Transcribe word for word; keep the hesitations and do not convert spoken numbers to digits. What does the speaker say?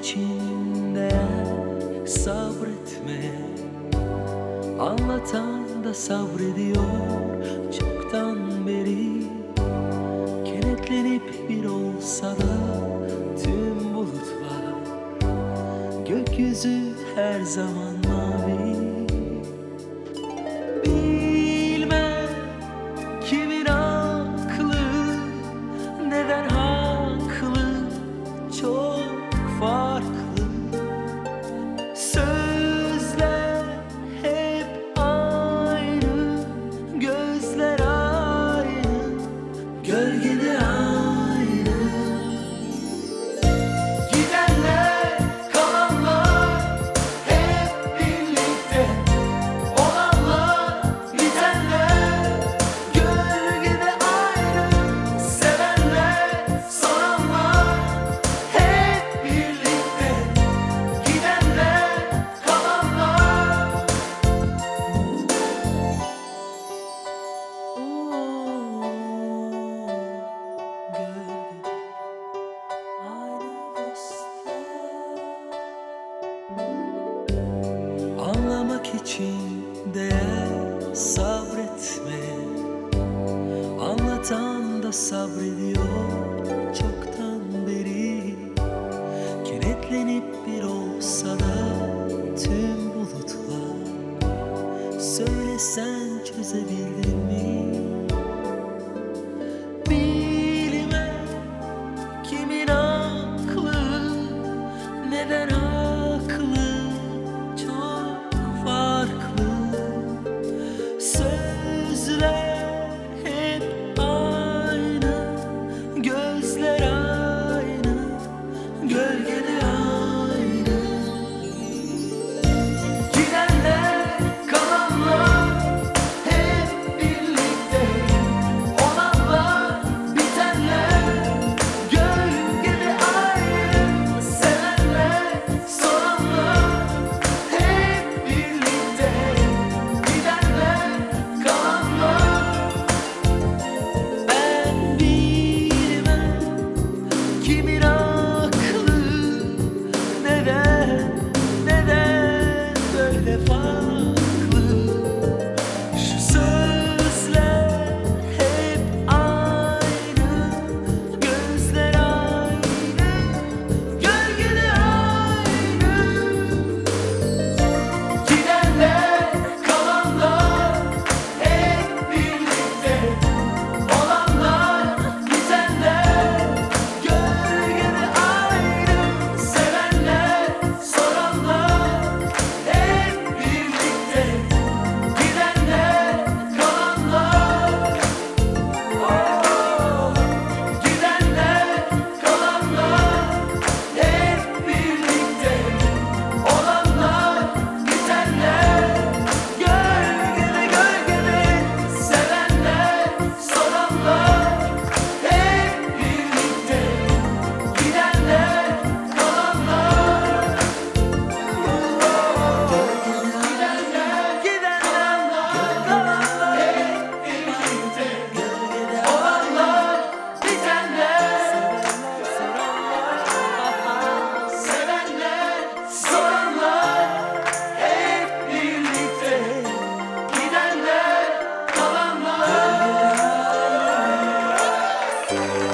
için değer sabretme. Anlatan da sabrediyor çoktan beri. Kenetlenip bir olsa da tüm bulutlar, gökyüzü her zaman mavi. Bilmem kimin aklı neden haklı, çok farklı. Sözler hep aynı, gözler aynı, gölgede aynı. Gidenler kalanlar hep birlikte, olanlar bitenler gölgede aynı. Sevenler soranlar hep birlikte, gidenler kalanlar. Gölgede aynı dostlar. Anlamak için değer sabretme. Anlatan da sabrediyor çoktan beri. Kenetlenip bir olsa da tüm bulutlar, söylesen çözebildin mi? Bilmem kimin aklı neden haklı, çok farklı. Sözler hep aynı, gözler aynı, gölgede aynı. Gidenler kalanlar hep birlikte, olanlar bitenler gölgede aynı. Sevenler soranlar hep birlikte, gidenler kalanlar. Ben bilmem kimin aklı neden, neden böyle farklı. Şu sözler hep aynı, gözler aynı, gölgede aynı. Gidenler kalanlar hep birlikte, olanlar bitenler gölgede aynı. Sevenler soranlar hep birlikte, gidenler kalanlar. Oh, gidenler kalanlar hep birlikte, olanlar bitenler gölgede gölgede. Sevenler soranlar hep birlikte, gidenler kalanlar. Gidenler, gidenler kalanlar hep birlikte, olanlar bitenler. Sevenler soranlar hep birlikte, gidenler kalanlar.